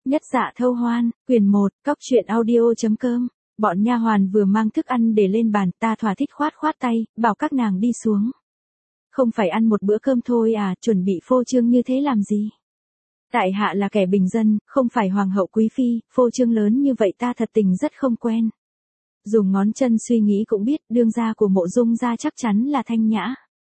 Nhất Dạ Thâu Hoan, quyển 1, cóc truyện audio.com. Bọn nha hoàn vừa mang thức ăn để lên bàn, ta thỏa thích khoát khoát tay, bảo các nàng đi xuống. Không phải ăn một bữa cơm thôi à, chuẩn bị phô trương như thế làm gì? Tại hạ là kẻ bình dân, không phải hoàng hậu quý phi, phô trương lớn như vậy ta thật tình rất không quen. Dùng ngón chân suy nghĩ cũng biết, đương gia của Mộ Dung gia chắc chắn là thanh nhã.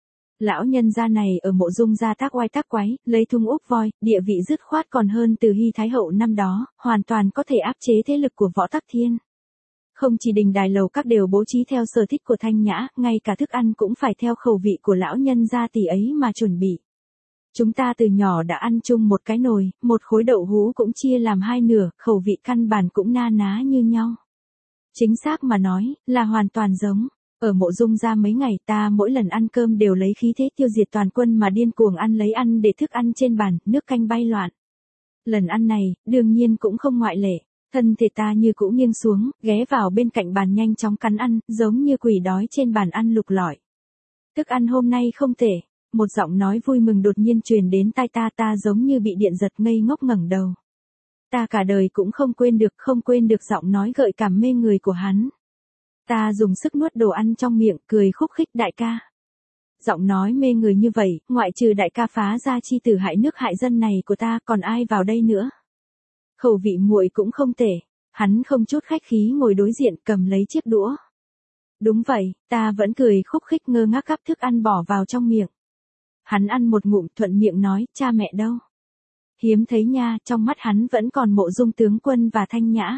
Lão nhân gia này ở Mộ Dung gia tác oai tác quái, lấy thung úp voi, địa vị dứt khoát còn hơn Từ Hy Thái hậu năm đó, hoàn toàn có thể áp chế thế lực của Võ Tắc Thiên. Không chỉ đình đài lầu các đều bố trí theo sở thích của thanh nhã, ngay cả thức ăn cũng phải theo khẩu vị của lão nhân gia tỷ ấy mà chuẩn bị. Chúng ta từ nhỏ đã ăn chung một cái nồi, một khối đậu hũ cũng chia làm hai nửa, khẩu vị căn bản cũng na ná như nhau. Chính xác mà nói, là hoàn toàn giống. Ở Mộ Dung gia mấy ngày ta mỗi lần ăn cơm đều lấy khí thế tiêu diệt toàn quân mà điên cuồng ăn lấy ăn để thức ăn trên bàn, nước canh bay loạn. Lần ăn này, đương nhiên cũng không ngoại lệ. Thân thể ta như cũ nghiêng xuống, ghé vào bên cạnh bàn nhanh chóng cắn ăn, giống như quỷ đói trên bàn ăn lục lọi. Thức ăn hôm nay không tệ. Một giọng nói vui mừng đột nhiên truyền đến tai ta giống như bị điện giật ngây ngốc ngẩng đầu. Ta cả đời cũng không quên được giọng nói gợi cảm mê người của hắn. Ta dùng sức nuốt đồ ăn trong miệng, cười khúc khích đại ca. Giọng nói mê người như vậy, ngoại trừ đại ca phá ra chi tử hại nước hại dân này của ta, còn ai vào đây nữa? Khẩu vị muội cũng không tệ. Hắn không chút khách khí ngồi đối diện cầm lấy chiếc đũa. Đúng vậy, ta vẫn cười khúc khích ngơ ngác gắp thức ăn bỏ vào trong miệng. Hắn ăn một ngụm thuận miệng nói, cha mẹ đâu? Hiếm thấy nha, trong mắt hắn vẫn còn Mộ Dung tướng quân và thanh nhã.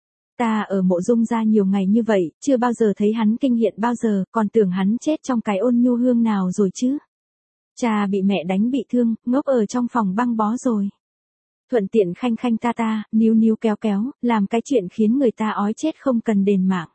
Ta ở Mộ Dung gia nhiều ngày như vậy, chưa bao giờ thấy hắn kinh hiện bao giờ, còn tưởng hắn chết trong cái ôn nhu hương nào rồi chứ. Cha bị mẹ đánh bị thương, ngốc ở trong phòng băng bó rồi. Thuận tiện khanh khanh ta, níu kéo, làm cái chuyện khiến người ta ói chết không cần đền mạng.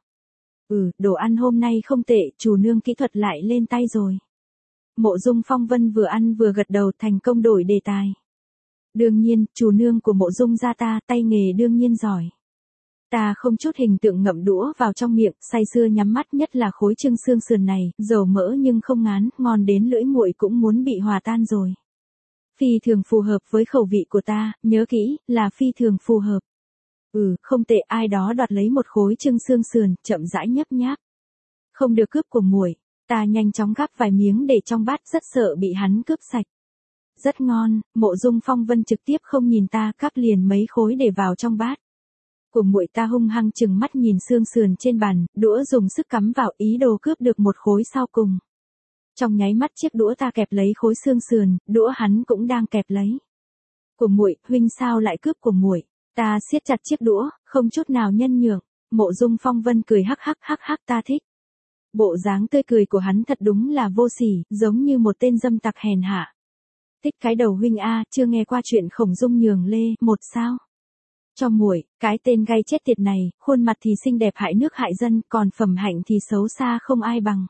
Đồ ăn hôm nay không tệ, chủ nương kỹ thuật lại lên tay rồi. Mộ Dung Phong Vân vừa ăn vừa gật đầu, thành công đổi đề tài. Đương nhiên, chủ nương của Mộ Dung gia ta, tay nghề đương nhiên giỏi. Ta không chút hình tượng ngậm đũa vào trong miệng, say sưa nhắm mắt, nhất là khối trưng xương sườn này, dầu mỡ nhưng không ngán, ngon đến lưỡi muội cũng muốn bị hòa tan rồi. Phi thường phù hợp với khẩu vị của ta, nhớ kỹ, là phi thường phù hợp. Không tệ, ai đó đoạt lấy một khối trưng xương sườn, chậm rãi nhấp nháp. Không được cướp của muội. Ta nhanh chóng gắp vài miếng để trong bát, rất sợ bị hắn cướp sạch. Rất ngon, Mộ Dung Phong Vân trực tiếp không nhìn ta, cắp liền mấy khối để vào trong bát. Của muội. Ta hung hăng chừng mắt nhìn xương sườn trên bàn, đũa dùng sức cắm vào, ý đồ cướp được một khối sau cùng. Trong nháy mắt chiếc đũa ta kẹp lấy khối xương sườn, đũa hắn cũng đang kẹp lấy. Của muội, huynh sao lại cướp của muội? Ta siết chặt chiếc đũa, không chút nào nhân nhượng. Mộ Dung Phong Vân cười hắc, ta thích. Bộ dáng tươi cười của hắn thật đúng là vô sỉ, giống như một tên dâm tặc hèn hạ. Thích cái đầu huynh a, chưa nghe qua chuyện Khổng Dung nhường Lê, một sao? Cho muội, cái tên gay chết tiệt này, khuôn mặt thì xinh đẹp hại nước hại dân, còn phẩm hạnh thì xấu xa không ai bằng.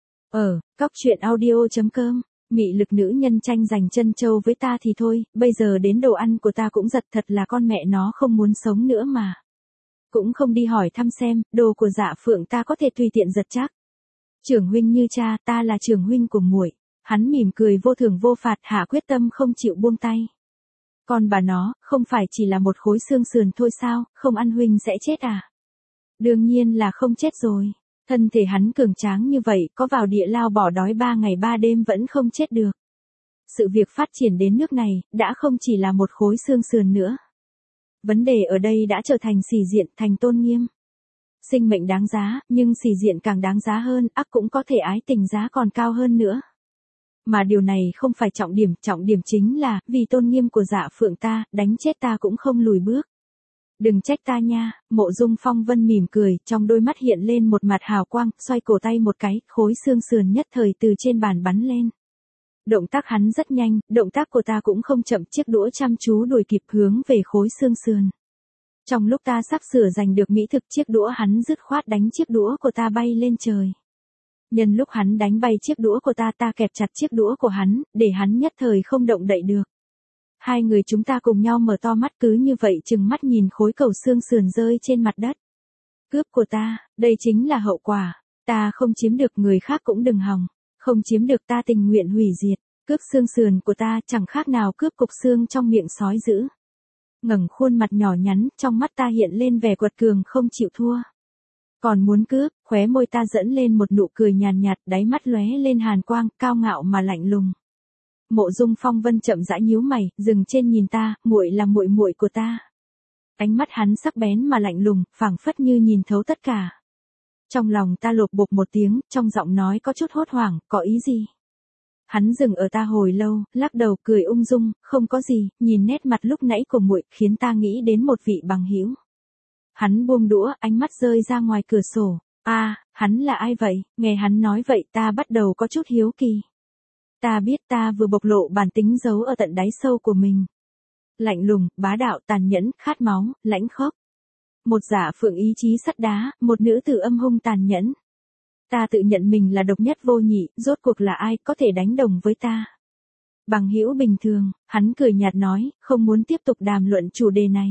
Cóc truyện audio.com, mị lực nữ nhân tranh giành chân châu với ta thì thôi, bây giờ đến đồ ăn của ta cũng giật, thật là con mẹ nó không muốn sống nữa mà. Cũng không đi hỏi thăm xem, đồ của Dạ Phượng ta có thể tùy tiện giật chắc. Trưởng huynh như cha, ta là trưởng huynh của muội. Hắn mỉm cười vô thưởng vô phạt, hạ quyết tâm không chịu buông tay. Còn bà nó, không phải chỉ là một khối xương sườn thôi sao, không ăn huynh sẽ chết à? Đương nhiên là không chết rồi. Thân thể hắn cường tráng như vậy, có vào địa lao bỏ đói 3 ngày 3 đêm vẫn không chết được. Sự việc phát triển đến nước này, đã không chỉ là một khối xương sườn nữa. Vấn đề ở đây đã trở thành sĩ diện, thành tôn nghiêm. Sinh mệnh đáng giá, nhưng sĩ diện càng đáng giá hơn, ắt cũng có thể ái tình giá còn cao hơn nữa. Mà điều này không phải trọng điểm chính là, vì tôn nghiêm của Dạ Phượng ta, đánh chết ta cũng không lùi bước. Đừng trách ta nha, Mộ Dung Phong Vân mỉm cười, trong đôi mắt hiện lên một mặt hào quang, xoay cổ tay một cái, khối xương sườn nhất thời từ trên bàn bắn lên. Động tác hắn rất nhanh, động tác của ta cũng không chậm, chiếc đũa chăm chú đuổi kịp hướng về khối xương sườn. Trong lúc ta sắp sửa giành được mỹ thực, chiếc đũa hắn dứt khoát đánh chiếc đũa của ta bay lên trời. Nhân lúc hắn đánh bay chiếc đũa của ta, ta kẹp chặt chiếc đũa của hắn, để hắn nhất thời không động đậy được. Hai người chúng ta cùng nhau mở to mắt, cứ như vậy chừng mắt nhìn khối cầu xương sườn rơi trên mặt đất. Cướp của ta, đây chính là hậu quả. Ta không chiếm được, người khác cũng đừng hòng. Không chiếm được, ta tình nguyện hủy diệt. Cướp xương sườn của ta chẳng khác nào cướp cục xương trong miệng sói dữ. ngẩng khuôn mặt nhỏ nhắn, trong mắt ta hiện lên vẻ quật cường không chịu thua. Còn muốn cướp, khóe môi ta dẫn lên một nụ cười nhàn nhạt, đáy mắt lóe lên hàn quang, cao ngạo mà lạnh lùng. Mộ Dung Phong Vân chậm rãi nhíu mày, dừng trên nhìn ta, muội là muội muội của ta. Ánh mắt hắn sắc bén mà lạnh lùng, phảng phất như nhìn thấu tất cả. Trong lòng ta lột bột một tiếng, trong giọng nói có chút hốt hoảng, có ý gì? Hắn dừng ở ta hồi lâu, lắc đầu cười ung dung, không có gì, nhìn nét mặt lúc nãy của muội khiến ta nghĩ đến một vị bằng hữu. Hắn buông đũa, ánh mắt rơi ra ngoài cửa sổ. Hắn là ai vậy? Nghe hắn nói vậy ta bắt đầu có chút hiếu kỳ. Ta biết ta vừa bộc lộ bản tính giấu ở tận đáy sâu của mình. Lạnh lùng, bá đạo, tàn nhẫn, khát máu, lãnh khốc. Một giả phượng ý chí sắt đá, một nữ tử âm hung tàn nhẫn. Ta tự nhận mình là độc nhất vô nhị, rốt cuộc là ai có thể đánh đồng với ta? Bằng hữu bình thường, hắn cười nhạt nói, không muốn tiếp tục đàm luận chủ đề này.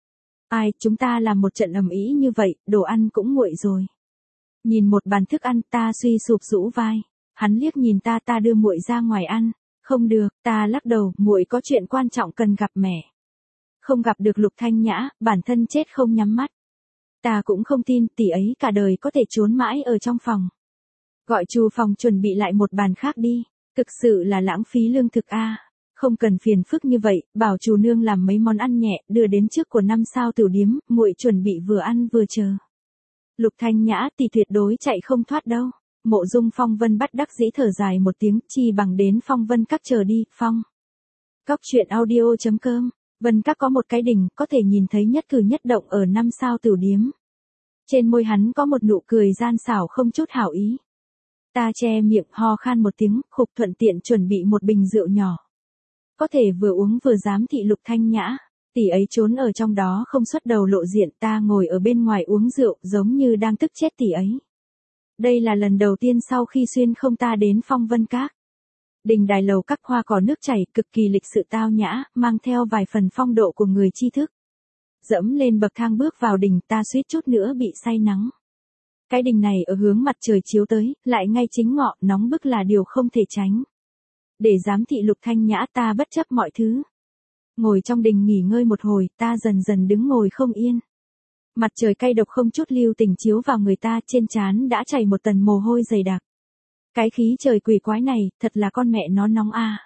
Chúng ta làm một trận ầm ĩ như vậy, đồ ăn cũng nguội rồi. Nhìn một bàn thức ăn ta suy sụp rũ vai. Hắn liếc nhìn ta đưa muội ra ngoài ăn. Không được, ta lắc đầu, muội có chuyện quan trọng cần gặp mẹ. Không gặp được Lục Thanh Nhã, bản thân chết không nhắm mắt. Ta cũng không tin tỷ ấy cả đời có thể trốn mãi ở trong phòng. Gọi Chu phòng chuẩn bị lại một bàn khác đi, thực sự là lãng phí lương thực a. Không cần phiền phức như vậy, bảo chủ nương làm mấy món ăn nhẹ, đưa đến trước của 5 sao tiểu điếm, muội chuẩn bị vừa ăn vừa chờ. Lục Thanh Nhã tỷ tuyệt đối chạy không thoát đâu. Mộ Dung Phong Vân bắt đắc dĩ thở dài một tiếng, chi bằng đến Phong Vân Các chờ đi, Phong. Cóc truyện audio.com, Vân Các có một cái đỉnh, có thể nhìn thấy nhất cử nhất động ở 5 sao tiểu điếm. Trên môi hắn có một nụ cười gian xảo không chút hảo ý. Ta che miệng ho khan một tiếng, khục thuận tiện chuẩn bị một bình rượu nhỏ. Có thể vừa uống vừa giám thị Lục Thanh Nhã, tỷ ấy trốn ở trong đó không xuất đầu lộ diện, ta ngồi ở bên ngoài uống rượu giống như đang tức chết tỷ ấy. Đây là lần đầu tiên sau khi xuyên không ta đến Phong Vân Các. Đình đài lầu các hoa cỏ nước chảy cực kỳ lịch sự tao nhã, mang theo vài phần phong độ của người tri thức. Dẫm lên bậc thang bước vào đình ta suýt chút nữa bị say nắng. Cái đình này ở hướng mặt trời chiếu tới, lại ngay chính ngọ, nóng bức là điều không thể tránh. Để giám thị Lục Thanh Nhã ta bất chấp mọi thứ. Ngồi trong đình nghỉ ngơi một hồi, ta dần dần đứng ngồi không yên. Mặt trời cay độc không chút lưu tình chiếu vào người ta, trên trán đã chảy một tầng mồ hôi dày đặc. Cái khí trời quỷ quái này, thật là con mẹ nó nóng a.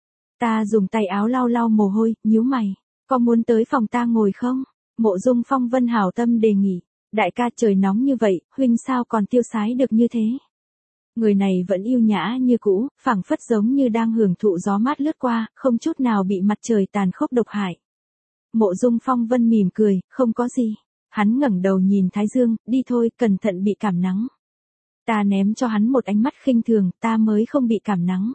Ta dùng tay áo lau lau mồ hôi, nhíu mày, có muốn tới phòng ta ngồi không? Mộ Dung Phong Vân hảo tâm đề nghị, đại ca trời nóng như vậy, huynh sao còn tiêu sái được như thế? Người này vẫn yêu nhã như cũ, phảng phất giống như đang hưởng thụ gió mát lướt qua, không chút nào bị mặt trời tàn khốc độc hại. Mộ Dung Phong Vân mỉm cười, không có gì. Hắn ngẩng đầu nhìn Thái Dương, đi thôi, cẩn thận bị cảm nắng. Ta ném cho hắn một ánh mắt khinh thường, ta mới không bị cảm nắng.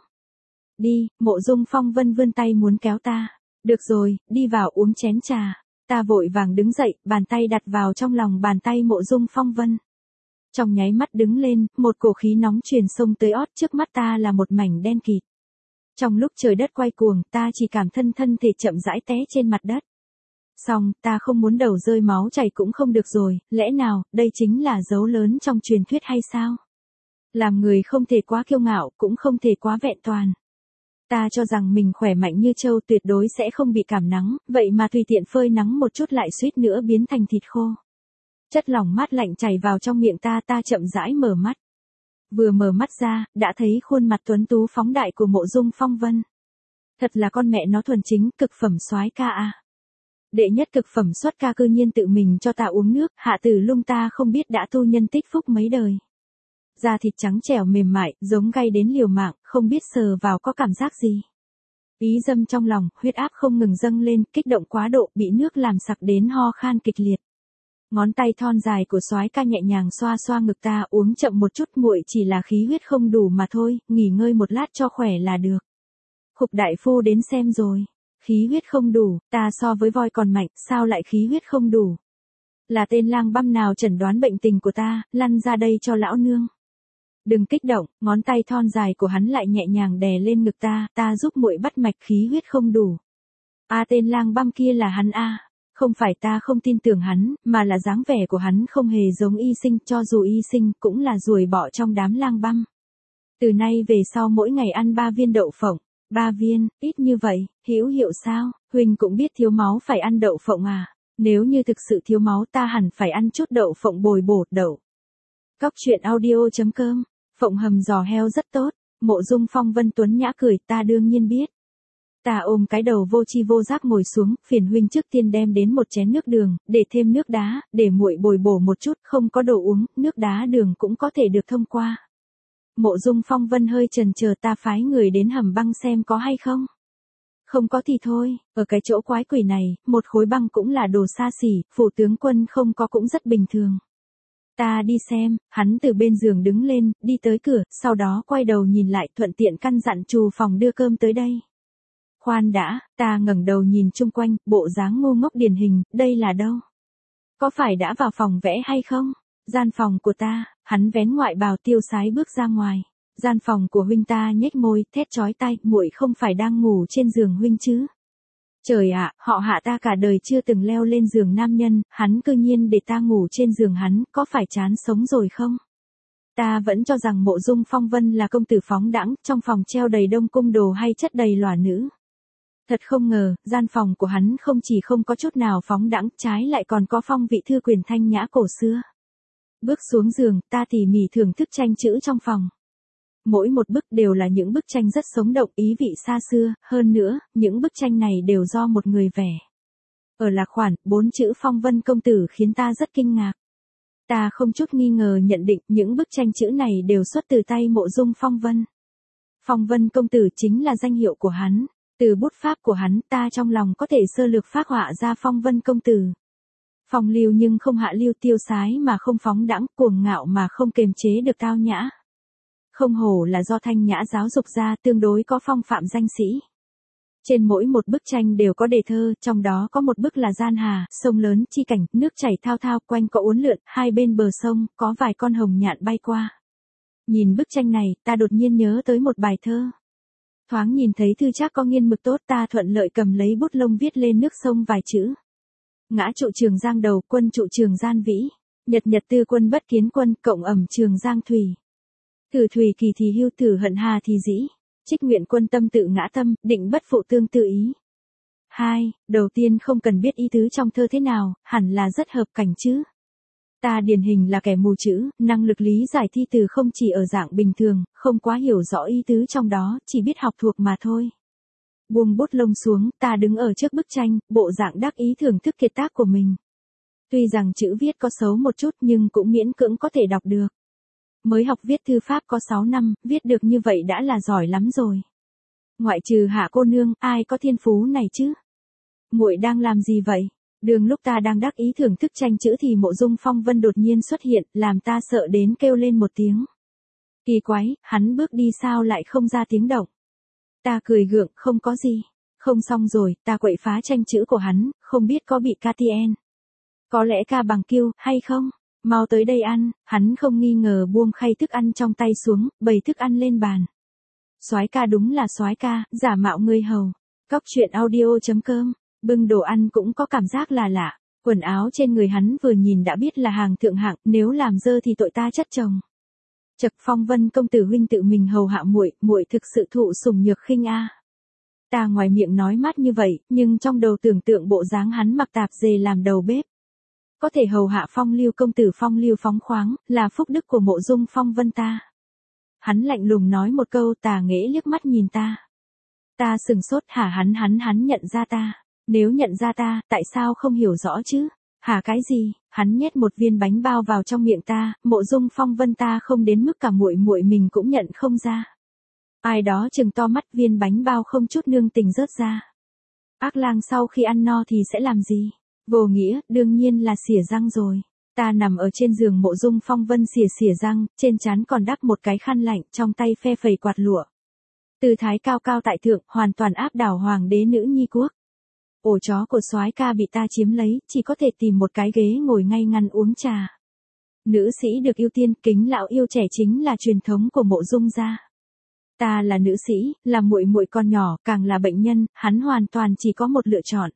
Đi, Mộ Dung Phong Vân vươn tay muốn kéo ta. Được rồi, đi vào uống chén trà. Ta vội vàng đứng dậy, bàn tay đặt vào trong lòng bàn tay Mộ Dung Phong Vân. Trong nháy mắt đứng lên, một cổ khí nóng truyền sông tới ót, trước mắt ta là một mảnh đen kịt. Trong lúc trời đất quay cuồng, ta chỉ cảm thân thể chậm rãi té trên mặt đất. Xong, ta không muốn đầu rơi máu chảy cũng không được rồi, lẽ nào, đây chính là dấu lớn trong truyền thuyết hay sao? Làm người không thể quá kiêu ngạo, cũng không thể quá vẹn toàn. Ta cho rằng mình khỏe mạnh như trâu tuyệt đối sẽ không bị cảm nắng, vậy mà tùy tiện phơi nắng một chút lại suýt nữa biến thành thịt khô. Chất lỏng mát lạnh chảy vào trong miệng ta chậm rãi mở mắt. Vừa mở mắt ra, đã thấy khuôn mặt tuấn tú phóng đại của Mộ Dung Phong Vân. Thật là con mẹ nó thuần chính, cực phẩm soái ca a. Đệ nhất cực phẩm xuất ca cư nhiên tự mình cho ta uống nước, Hạ Tử Lung ta không biết đã tu nhân tích phúc mấy đời. Da thịt trắng trẻo mềm mại, giống gay đến liều mạng, không biết sờ vào có cảm giác gì. Ý dâm trong lòng, huyết áp không ngừng dâng lên, kích động quá độ, bị nước làm sặc đến ho khan kịch liệt. Ngón tay thon dài của soái ca nhẹ nhàng xoa xoa ngực ta, uống chậm một chút, muội chỉ là khí huyết không đủ mà thôi, nghỉ ngơi một lát cho khỏe là được. Khục đại phu đến xem rồi. Khí huyết không đủ, ta so với voi còn mạnh, sao lại khí huyết không đủ? Là tên lang băm nào chẩn đoán bệnh tình của ta, lăn ra đây cho lão nương. Đừng kích động, ngón tay thon dài của hắn lại nhẹ nhàng đè lên ngực ta giúp muội bắt mạch, khí huyết không đủ. Tên lang băm kia là hắn a. Không phải ta không tin tưởng hắn, mà là dáng vẻ của hắn không hề giống y sinh, cho dù y sinh cũng là ruồi bọ trong đám lang băm. Từ nay về sau mỗi ngày ăn 3 viên đậu phộng. 3 viên, ít như vậy, hữu hiệu sao? Huynh cũng biết thiếu máu phải ăn đậu phộng à? Nếu như thực sự thiếu máu ta hẳn phải ăn chút đậu phộng bồi bổ đậu. Cóc truyện audio.com. Phộng hầm giò heo rất tốt. Mộ Dung Phong Vân tuấn nhã cười, ta đương nhiên biết. Ta ôm cái đầu vô tri vô giác ngồi xuống, phiền huynh trước tiên đem đến một chén nước đường, để thêm nước đá, để muội bồi bổ một chút, không có đồ uống, nước đá đường cũng có thể được thông qua. Mộ Dung Phong Vân hơi chần chờ, ta phái người đến hầm băng xem có hay không. Không có thì thôi, ở cái chỗ quái quỷ này, một khối băng cũng là đồ xa xỉ, phủ tướng quân không có cũng rất bình thường. Ta đi xem, hắn từ bên giường đứng lên, đi tới cửa, sau đó quay đầu nhìn lại thuận tiện căn dặn trù phòng đưa cơm tới đây. Khoan đã, ta ngẩng đầu nhìn chung quanh, bộ dáng ngu ngốc điển hình, đây là đâu? Có phải đã vào phòng vẽ hay không? Gian phòng của ta, hắn vén ngoại bào tiêu sái bước ra ngoài. Gian phòng của huynh, ta nhếch môi, thét chói tai, muội không phải đang ngủ trên giường huynh chứ? Trời ạ, họ Hạ ta cả đời chưa từng leo lên giường nam nhân, hắn cư nhiên để ta ngủ trên giường hắn, có phải chán sống rồi không? Ta vẫn cho rằng Mộ Dung Phong Vân là công tử phóng đãng, trong phòng treo đầy đông cung đồ hay chất đầy lòa nữ. Thật không ngờ, gian phòng của hắn không chỉ không có chút nào phóng đãng, trái lại còn có phong vị thư quyền thanh nhã cổ xưa. Bước xuống giường, ta tỉ mỉ thưởng thức tranh chữ trong phòng. Mỗi một bức đều là những bức tranh rất sống động, ý vị xa xưa, hơn nữa, những bức tranh này đều do một người vẽ. Ở lạc khoản, 4 chữ Phong Vân công tử khiến ta rất kinh ngạc. Ta không chút nghi ngờ nhận định những bức tranh chữ này đều xuất từ tay Mộ Dung Phong Vân. Phong Vân công tử chính là danh hiệu của hắn, từ bút pháp của hắn ta trong lòng có thể sơ lược phác họa ra Phong Vân công tử. Phong lưu nhưng không hạ lưu, tiêu sái mà không phóng đãng, cuồng ngạo mà không kềm chế được tao nhã. Không hổ là do thanh nhã giáo dục ra, tương đối có phong phạm danh sĩ. Trên mỗi một bức tranh đều có đề thơ, trong đó có một bức là gian hà, sông lớn, chi cảnh, nước chảy thao thao, quanh có uốn lượn, hai bên bờ sông, có vài con hồng nhạn bay qua. Nhìn bức tranh này, ta đột nhiên nhớ tới một bài thơ. Thoáng nhìn thấy thư chắc có nghiên mực tốt, ta thuận lợi cầm lấy bút lông viết lên nước sông vài chữ. Ngã trụ Trường Giang đầu, quân trụ Trường Gian vĩ. Nhật nhật tư quân bất kiến quân, cộng ẩm Trường Giang thủy. Thử thủy kỳ thì hưu, thử hận hà thì dĩ. Trích nguyện quân tâm tự ngã tâm, định bất phụ tương tự ý. 2. Đầu tiên không cần biết ý tứ trong thơ thế nào, hẳn là rất hợp cảnh chứ. Ta điển hình là kẻ mù chữ, năng lực lý giải thi từ không chỉ ở dạng bình thường, không quá hiểu rõ ý tứ trong đó, chỉ biết học thuộc mà thôi. Buông bút lông xuống, ta đứng ở trước bức tranh, bộ dạng đắc ý thưởng thức kiệt tác của mình. Tuy rằng chữ viết có xấu một chút nhưng cũng miễn cưỡng có thể đọc được. Mới học viết thư pháp có 6 năm, viết được như vậy đã là giỏi lắm rồi. Ngoại trừ Hạ cô nương, ai có thiên phú này chứ? Muội đang làm gì vậy? Đường lúc ta đang đắc ý thưởng thức tranh chữ thì Mộ Dung Phong Vân đột nhiên xuất hiện, làm ta sợ đến kêu lên một tiếng. Kỳ quái, hắn bước đi sao lại không ra tiếng động? Ta cười gượng, không có gì. Không xong rồi, ta quậy phá tranh chữ của hắn, không biết có bị KTN. Có lẽ ca bằng kiêu, hay không? Mau tới đây ăn, hắn không nghi ngờ buông khay thức ăn trong tay xuống, bày thức ăn lên bàn. Soái ca đúng là soái ca, giả mạo người hầu. Cóc truyện audio.com, bưng đồ ăn cũng có cảm giác là lạ. Quần áo trên người hắn vừa nhìn đã biết là hàng thượng hạng, nếu làm dơ thì tội ta chất chồng. Chậc Phong Vân công tử huynh tự mình hầu hạ muội, muội thực sự thụ sủng nhược khinh a. Ta ngoài miệng nói mát như vậy, nhưng trong đầu tưởng tượng bộ dáng hắn mặc tạp dề làm đầu bếp. Có thể hầu hạ Phong lưu công tử phong lưu phóng khoáng, là phúc đức của Mộ Dung Phong Vân ta. Hắn lạnh lùng nói một câu, Tà Nghễ liếc mắt nhìn ta. Ta sừng sốt, hả? Hắn nhận ra ta. Nếu nhận ra ta, tại sao không hiểu rõ chứ? Hả cái gì? Hắn nhét một viên bánh bao vào trong miệng ta, Mộ Dung Phong Vân ta không đến mức cả muội muội mình cũng nhận không ra. Ai đó trừng to mắt, viên bánh bao không chút nương tình rớt ra. Ác lang sau khi ăn no thì sẽ làm gì? Vô nghĩa, đương nhiên là xỉa răng rồi. Ta nằm ở trên giường Mộ Dung Phong Vân xỉa răng, trên trán còn đắp một cái khăn lạnh, trong tay phe phẩy quạt lụa. Tư thái cao cao tại thượng, hoàn toàn áp đảo hoàng đế nữ nhi quốc. Ổ chó của soái ca bị ta chiếm lấy, chỉ có thể tìm một cái ghế ngồi ngay ngắn uống trà. Nữ sĩ được ưu tiên, kính lão yêu trẻ chính là truyền thống của Mộ Dung gia. Ta là nữ sĩ, là muội muội con nhỏ, càng là bệnh nhân, hắn hoàn toàn chỉ có một lựa chọn.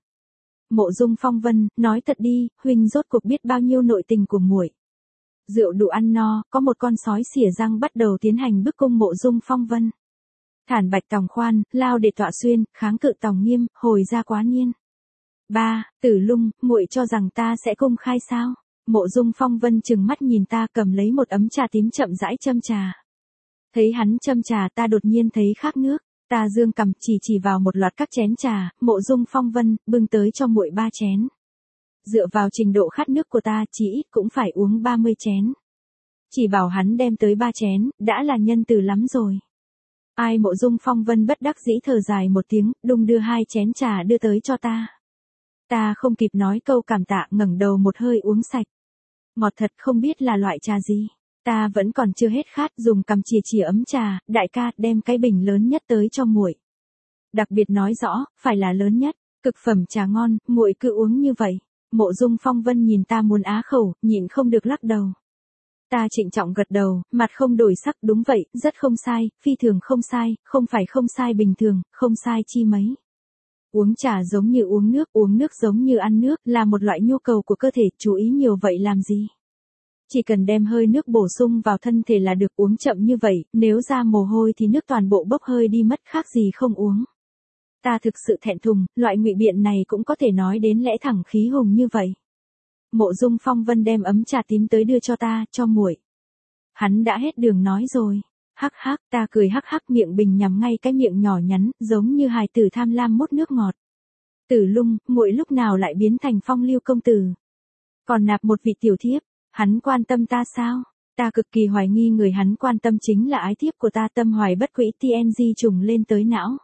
Mộ Dung Phong Vân, nói thật đi, huynh rốt cuộc biết bao nhiêu nội tình của muội. Rượu đủ ăn no, có một con sói xỉa răng bắt đầu tiến hành bức cung Mộ Dung Phong Vân. Thản bạch tòng khoan, lao để tọa xuyên, kháng cự tòng nghiêm, hồi ra quá niên. 3. Tử Lung, muội cho rằng ta sẽ công khai sao? Mộ Dung Phong Vân trừng mắt nhìn ta, cầm lấy một ấm trà tím chậm rãi châm trà. Thấy hắn châm trà, ta đột nhiên thấy khác nước. Ta dương cầm chỉ vào một loạt các chén trà. Mộ Dung Phong Vân bưng tới cho muội 3 chén. Dựa vào trình độ khát nước của ta, chỉ ít cũng phải uống 30 chén. Chỉ bảo hắn đem tới 3 chén, đã là nhân từ lắm rồi. Ai? Mộ Dung Phong Vân bất đắc dĩ thở dài một tiếng, đung đưa 2 chén trà đưa tới cho ta. Ta không kịp nói câu cảm tạ, ngẩng đầu một hơi uống sạch. Ngọt thật, không biết là loại trà gì. Ta vẫn còn chưa hết khát, dùng cầm chìa ấm trà. Đại ca, đem cái bình lớn nhất tới cho muội. Đặc biệt nói rõ, phải là lớn nhất. Cực phẩm trà ngon, muội cứ uống như vậy. Mộ Dung Phong Vân nhìn ta muốn á khẩu, nhịn không được lắc đầu. Ta trịnh trọng gật đầu, mặt không đổi sắc. Đúng vậy, rất không sai, phi thường không sai, không phải không sai bình thường, không sai chi mấy. Uống trà giống như uống nước giống như ăn nước, là một loại nhu cầu của cơ thể, chú ý nhiều vậy làm gì? Chỉ cần đem hơi nước bổ sung vào thân thể là được. Uống chậm như vậy, nếu ra mồ hôi thì nước toàn bộ bốc hơi đi mất, khác gì không uống. Ta thực sự thẹn thùng, loại ngụy biện này cũng có thể nói đến lẽ thẳng khí hùng như vậy. Mộ Dung Phong Vân đem ấm trà tím tới đưa cho ta, cho muội. Hắn đã hết đường nói rồi. Hắc hắc, ta cười hắc hắc, miệng bình nhắm ngay cái miệng nhỏ nhắn, giống như hài tử tham lam mút nước ngọt. Tử Lung, muội lúc nào lại biến thành Phong Lưu công tử? Còn nạp một vị tiểu thiếp, hắn quan tâm ta sao? Ta cực kỳ hoài nghi người hắn quan tâm chính là ái thiếp của ta. Tâm hoài bất quỹ TNG trùng lên tới não.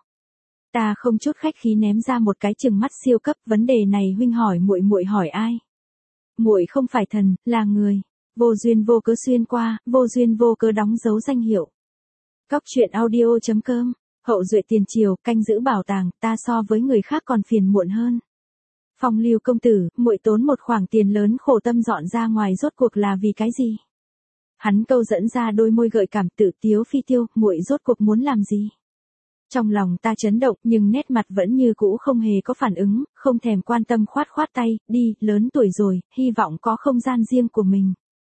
Ta không chút khách khí ném ra một cái chừng mắt siêu cấp. Vấn đề này huynh hỏi muội hỏi ai? Muội không phải thần, là người. Vô duyên vô cớ xuyên qua, vô duyên vô cớ đóng dấu danh hiệu. Cóc truyện audio.com. Hậu duệ tiền triều, canh giữ bảo tàng, ta so với người khác còn phiền muộn hơn. Phong Lưu công tử, muội tốn một khoản tiền lớn khổ tâm dọn ra ngoài rốt cuộc là vì cái gì? Hắn câu dẫn ra đôi môi gợi cảm, tự tiếu phi tiêu, muội rốt cuộc muốn làm gì? Trong lòng ta chấn động, nhưng nét mặt vẫn như cũ không hề có phản ứng, không thèm quan tâm, khoát tay, đi, lớn tuổi rồi, hy vọng có không gian riêng của mình.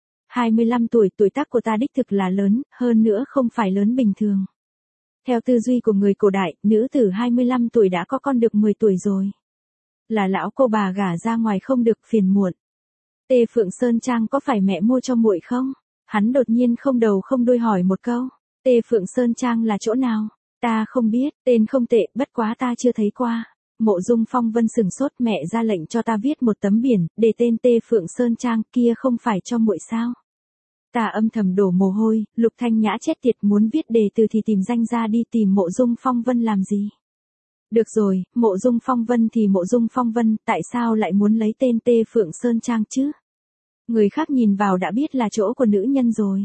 25 tuổi, tuổi tác của ta đích thực là lớn, hơn nữa không phải lớn bình thường. Theo tư duy của người cổ đại, nữ tử 25 tuổi đã có con được 10 tuổi rồi. Là lão cô bà gả ra ngoài không được, phiền muộn. Tê Phượng Sơn Trang có phải mẹ mua cho muội không? Hắn đột nhiên không đầu không đuôi hỏi một câu. Tê Phượng Sơn Trang là chỗ nào? Ta không biết, tên không tệ, bất quá ta chưa thấy qua. Mộ Dung Phong Vân sừng sốt, mẹ ra lệnh cho ta viết một tấm biển, để tên Tê Phượng Sơn Trang kia không phải cho muội sao? Ta âm thầm đổ mồ hôi, Lục Thanh Nhã chết tiệt, muốn viết đề từ thì tìm danh ra đi, tìm Mộ Dung Phong Vân làm gì? Được rồi, Mộ Dung Phong Vân thì Mộ Dung Phong Vân, tại sao lại muốn lấy tên Tê Phượng Sơn Trang chứ? Người khác nhìn vào đã biết là chỗ của nữ nhân rồi.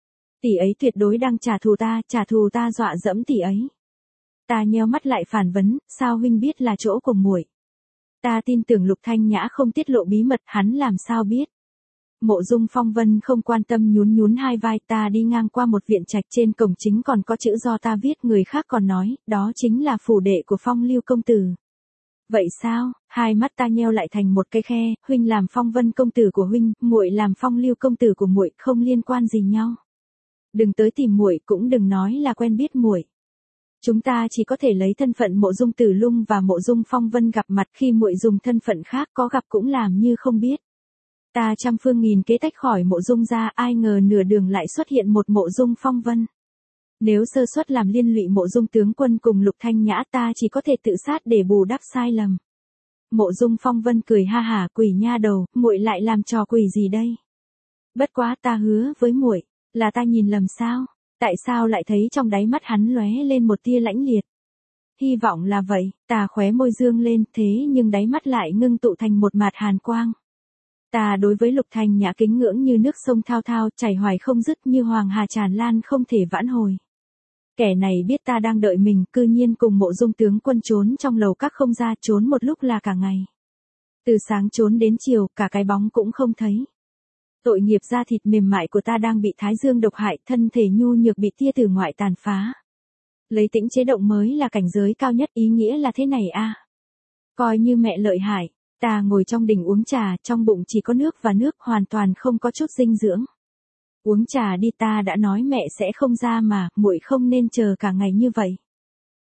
Tỷ ấy tuyệt đối đang trả thù ta dọa dẫm tỷ ấy. Ta nheo mắt lại phản vấn, sao huynh biết là chỗ của muội? Ta tin tưởng Lục Thanh Nhã không tiết lộ bí mật, hắn làm sao biết? Mộ Dung Phong Vân không quan tâm, nhún hai vai. Ta đi ngang qua một viện trạch, trên cổng chính còn có chữ do ta viết, người khác còn nói, đó chính là phủ đệ của Phong Lưu công tử. Vậy sao? Hai mắt ta nheo lại thành một cái khe, huynh làm Phong Vân công tử của huynh, muội làm Phong Lưu công tử của muội, không liên quan gì nhau. Đừng tới tìm muội, cũng đừng nói là quen biết muội. Chúng ta chỉ có thể lấy thân phận Mộ Dung Tử Lung và Mộ Dung Phong Vân gặp mặt, khi muội dùng thân phận khác có gặp cũng làm như không biết. Ta trăm phương nghìn kế tách khỏi Mộ Dung ra, ai ngờ nửa đường lại xuất hiện một Mộ Dung Phong Vân. Nếu sơ suất làm liên lụy Mộ Dung tướng quân cùng Lục Thanh Nhã, ta chỉ có thể tự sát để bù đắp sai lầm. Mộ Dung Phong Vân cười ha hả, quỷ nha đầu, muội lại làm trò quỷ gì đây? Bất quá ta hứa với muội, là ta nhìn lầm sao? Tại sao lại thấy trong đáy mắt hắn lóe lên một tia lãnh liệt? Hy vọng là vậy, ta khóe môi dương lên, thế nhưng đáy mắt lại ngưng tụ thành một mạt hàn quang. Ta đối với Lục Thanh Nhã kính ngưỡng như nước sông thao thao, chảy hoài không dứt, như hoàng hà tràn lan không thể vãn hồi. Kẻ này biết ta đang đợi mình, cư nhiên cùng Mộ Dung tướng quân trốn trong lầu các không ra, trốn một lúc là cả ngày. Từ sáng trốn đến chiều, cả cái bóng cũng không thấy. Tội nghiệp da thịt mềm mại của ta đang bị thái dương độc hại, thân thể nhu nhược bị tia tử ngoại tàn phá. Lấy tĩnh chế động mới là cảnh giới cao nhất, ý nghĩa là thế này à? Coi như mẹ lợi hại. Ta ngồi trong đình uống trà, trong bụng chỉ có nước và nước, hoàn toàn không có chút dinh dưỡng. Uống trà đi, ta đã nói mẹ sẽ không ra mà, muội không nên chờ cả ngày như vậy.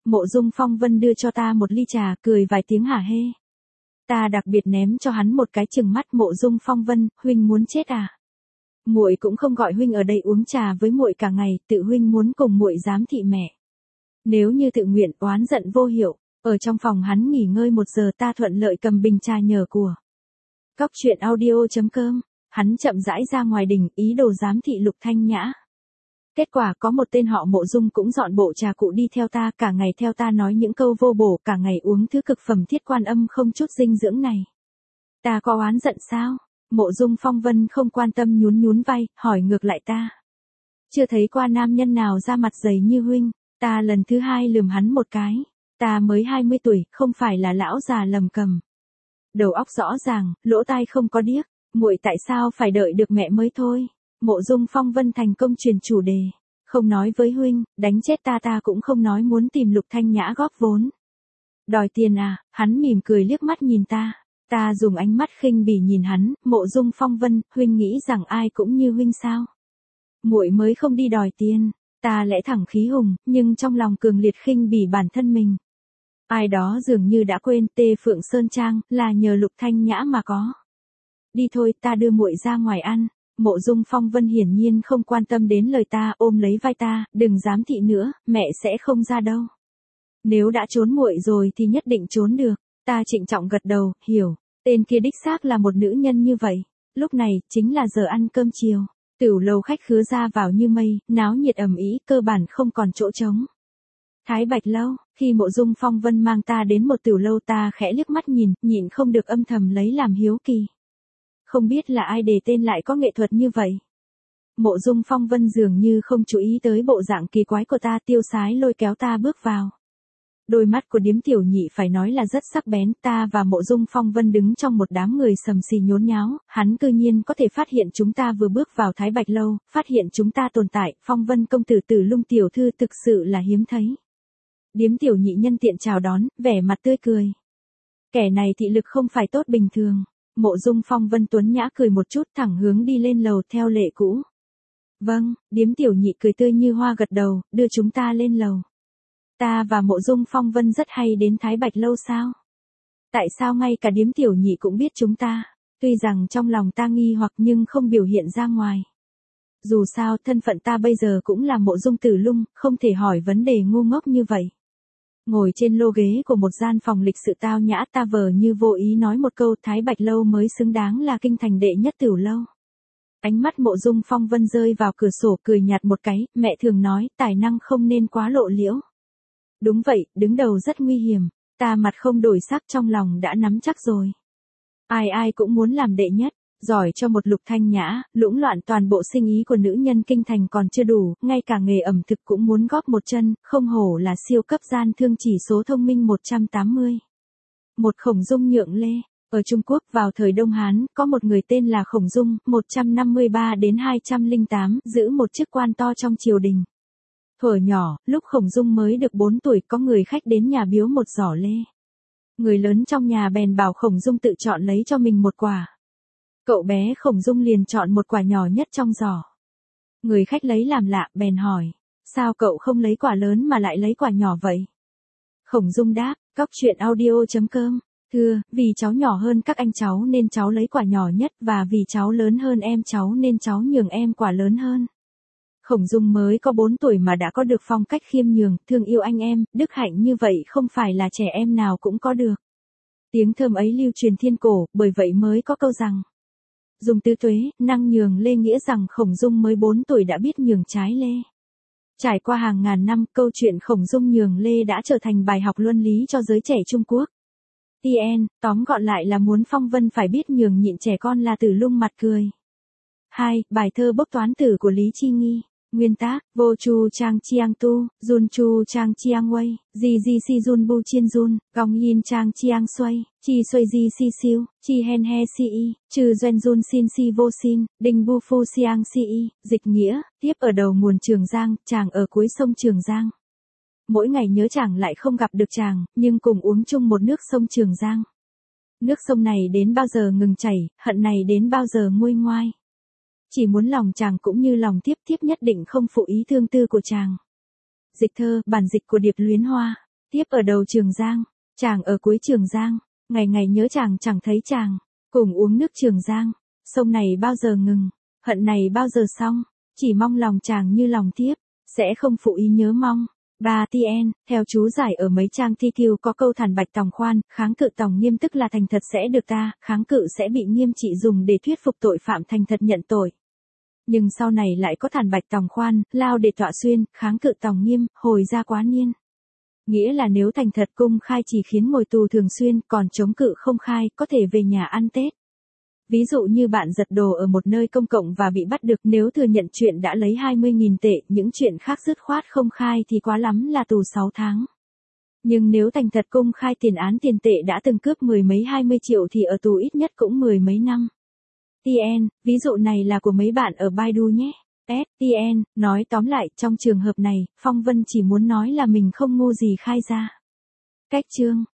Mộ Dung Phong Vân đưa cho ta một ly trà, cười vài tiếng hả hê. Ta đặc biệt ném cho hắn một cái chừng mắt. Mộ Dung Phong Vân, huynh muốn chết à? Muội cũng không gọi huynh ở đây uống trà với muội cả ngày, tự huynh muốn cùng muội giám thị mẹ. Nếu như tự nguyện, oán giận vô hiệu. Ở trong phòng hắn nghỉ ngơi 1 giờ, ta thuận lợi cầm bình trà nhờ của. Cóc truyện audio.com. Hắn chậm rãi ra ngoài đình, ý đồ giám thị Lục Thanh Nhã. Kết quả có một tên họ Mộ Dung cũng dọn bộ trà cụ đi theo ta, cả ngày theo ta nói những câu vô bổ, cả ngày uống thứ cực phẩm Thiết Quan Âm không chút dinh dưỡng này. Ta có oán giận sao? Mộ Dung Phong Vân không quan tâm nhún nhún vai, hỏi ngược lại ta. Chưa thấy qua nam nhân nào ra mặt dày như huynh. Ta lần thứ 2 lườm hắn một cái. Ta mới 20 tuổi, không phải là lão già lầm cầm. Đầu óc rõ ràng, lỗ tai không có điếc. Muội tại sao phải đợi được mẹ mới thôi? Mộ Dung Phong Vân thành công truyền chủ đề. Không nói với huynh, đánh chết ta cũng không nói muốn tìm Lục Thanh Nhã góp vốn. Đòi tiền à? Hắn mỉm cười liếc mắt nhìn ta. Ta dùng ánh mắt khinh bỉ nhìn hắn. Mộ Dung Phong Vân, huynh nghĩ rằng ai cũng như huynh sao? Muội mới không đi đòi tiền. Ta lẽ thẳng khí hùng, nhưng trong lòng cường liệt khinh bỉ bản thân mình. Ai đó dường như đã quên Tê Phượng Sơn Trang là nhờ Lục Thanh Nhã mà có. Đi thôi, ta đưa muội ra ngoài ăn. Mộ Dung Phong Vân hiển nhiên không quan tâm đến lời ta, ôm lấy vai ta, đừng dám thị nữa, mẹ sẽ không ra đâu. Nếu đã trốn muội rồi thì nhất định trốn được. Ta trịnh trọng gật đầu, hiểu. Tên kia đích xác là một nữ nhân như vậy. Lúc này, chính là giờ ăn cơm chiều. Tửu lầu khách khứa ra vào như mây, náo nhiệt ầm ĩ, cơ bản không còn chỗ trống. Thái Bạch Lâu, khi Mộ Dung Phong Vân mang ta đến một tửu lâu, ta khẽ liếc mắt nhìn, nhịn không được âm thầm lấy làm hiếu kỳ. Không biết là ai đề tên lại có nghệ thuật như vậy. Mộ Dung Phong Vân dường như không chú ý tới bộ dạng kỳ quái của ta, tiêu sái lôi kéo ta bước vào. Đôi mắt của điếm tiểu nhị phải nói là rất sắc bén. Ta và Mộ Dung Phong Vân đứng trong một đám người sầm xì nhốn nháo, hắn cư nhiên có thể phát hiện chúng ta vừa bước vào Thái Bạch Lâu, phát hiện chúng ta tồn tại. Phong Vân công tử Tử Lung tiểu thư thực sự là hiếm thấy. Điếm tiểu nhị nhân tiện chào đón, vẻ mặt tươi cười. Kẻ này thị lực không phải tốt bình thường. Mộ Dung Phong Vân tuấn nhã cười một chút, thẳng hướng đi lên lầu theo lệ cũ. Vâng, điếm tiểu nhị cười tươi như hoa gật đầu, đưa chúng ta lên lầu. Ta và Mộ Dung Phong Vân rất hay đến Thái Bạch Lâu sao? Tại sao ngay cả điếm tiểu nhị cũng biết chúng ta? Tuy rằng trong lòng ta nghi hoặc nhưng không biểu hiện ra ngoài. Dù sao, thân phận ta bây giờ cũng là Mộ Dung Tử Lung, không thể hỏi vấn đề ngu ngốc như vậy. Ngồi trên lô ghế của một gian phòng lịch sự tao nhã, ta vờ như vô ý nói một câu, Thái Bạch Lâu mới xứng đáng là kinh thành đệ nhất tửu lâu. Ánh mắt Mộ Dung Phong Vân rơi vào cửa sổ, cười nhạt một cái, mẹ thường nói, tài năng không nên quá lộ liễu. Đúng vậy, đứng đầu rất nguy hiểm. Ta mặt không đổi sắc, trong lòng đã nắm chắc rồi. Ai ai cũng muốn làm đệ nhất, giỏi cho một Lục Thanh Nhã, lũng loạn toàn bộ sinh ý của nữ nhân kinh thành còn chưa đủ, ngay cả nghề ẩm thực cũng muốn góp một chân, không hổ là siêu cấp gian thương chỉ số thông minh 180. Một Khổng Dung nhượng lê. Ở Trung Quốc vào thời Đông Hán, có một người tên là Khổng Dung, 153 đến 208, giữ một chức quan to trong triều đình. Thuở nhỏ, lúc Khổng Dung mới được 4 tuổi, có người khách đến nhà biếu một giỏ lê. Người lớn trong nhà bèn bảo Khổng Dung tự chọn lấy cho mình một quả. Cậu bé Khổng Dung liền chọn một quả nhỏ nhất trong giỏ. Người khách lấy làm lạ, bèn hỏi, sao cậu không lấy quả lớn mà lại lấy quả nhỏ vậy? Khổng Dung đáp, cóc truyện audio.com. Thưa, vì cháu nhỏ hơn các anh cháu nên cháu lấy quả nhỏ nhất, và vì cháu lớn hơn em cháu nên cháu nhường em quả lớn hơn. Khổng Dung mới có 4 tuổi mà đã có được phong cách khiêm nhường, thương yêu anh em, đức hạnh như vậy không phải là trẻ em nào cũng có được. Tiếng thơm ấy lưu truyền thiên cổ, bởi vậy mới có câu rằng, dùng tứ tuế, năng nhường lê, nghĩa rằng Khổng Dung mới 4 tuổi đã biết nhường trái lê. Trải qua hàng ngàn năm, câu chuyện Khổng Dung nhường lê đã trở thành bài học luân lý cho giới trẻ Trung Quốc. TN, tóm gọn lại là muốn Phong Vân phải biết nhường nhịn trẻ con là Tử Lung mặt cười. 2. Bài thơ Bốc Toán Tử của Lý Chi Nghi. Nguyên tác, Vô Chu Trang Chiang Tu, Jun Chu Trang Chiang Wei, Di Di Si Jun Bu Chiên Jun, Gong Yin Trang Chiang Xuay, Chi Xuay Di Si Siu, Chi Hen He Si Y, Trừ Doen Jun Xin Si Vô Xin, Đinh Bu Phu Siang Si Y, dịch nghĩa, tiếp ở đầu nguồn Trường Giang, chàng ở cuối sông Trường Giang. Mỗi ngày nhớ chàng lại không gặp được chàng, nhưng cùng uống chung một nước sông Trường Giang. Nước sông này đến bao giờ ngừng chảy, hận này đến bao giờ nguôi ngoai. Chỉ muốn lòng chàng cũng như lòng tiếp tiếp nhất định không phụ ý thương tư của chàng. Dịch thơ, bản dịch của Điệp Luyến Hoa. Tiếp ở đầu Trường Giang, chàng ở cuối Trường Giang, ngày ngày nhớ chàng chẳng thấy chàng, cùng uống nước Trường Giang, sông này bao giờ ngừng, hận này bao giờ xong, chỉ mong lòng chàng như lòng Tiếp, sẽ không phụ ý nhớ mong. 3 TN, theo chú giải ở mấy trang TQ có câu thản bạch tòng khoan, kháng cự tòng nghiêm tức là thành thật sẽ được ta, kháng cự sẽ bị nghiêm trị dùng để thuyết phục tội phạm thành thật nhận tội. Nhưng sau này lại có thản bạch tòng khoan, lao để tọa xuyên, kháng cự tòng nghiêm, hồi ra quá niên. Nghĩa là nếu thành thật công khai chỉ khiến ngồi tù thường xuyên, còn chống cự không khai, có thể về nhà ăn Tết. Ví dụ như bạn giật đồ ở một nơi công cộng và bị bắt được, nếu thừa nhận chuyện đã lấy 20.000 tệ, những chuyện khác dứt khoát không khai thì quá lắm là tù 6 tháng. Nhưng nếu thành thật công khai tiền án tiền tệ đã từng cướp mười mấy 20 triệu thì ở tù ít nhất cũng mười mấy năm. TN, ví dụ này là của mấy bạn ở Baidu nhé. TN, nói tóm lại, trong trường hợp này, Phong Vân chỉ muốn nói là mình không ngu gì khai ra. Cách chương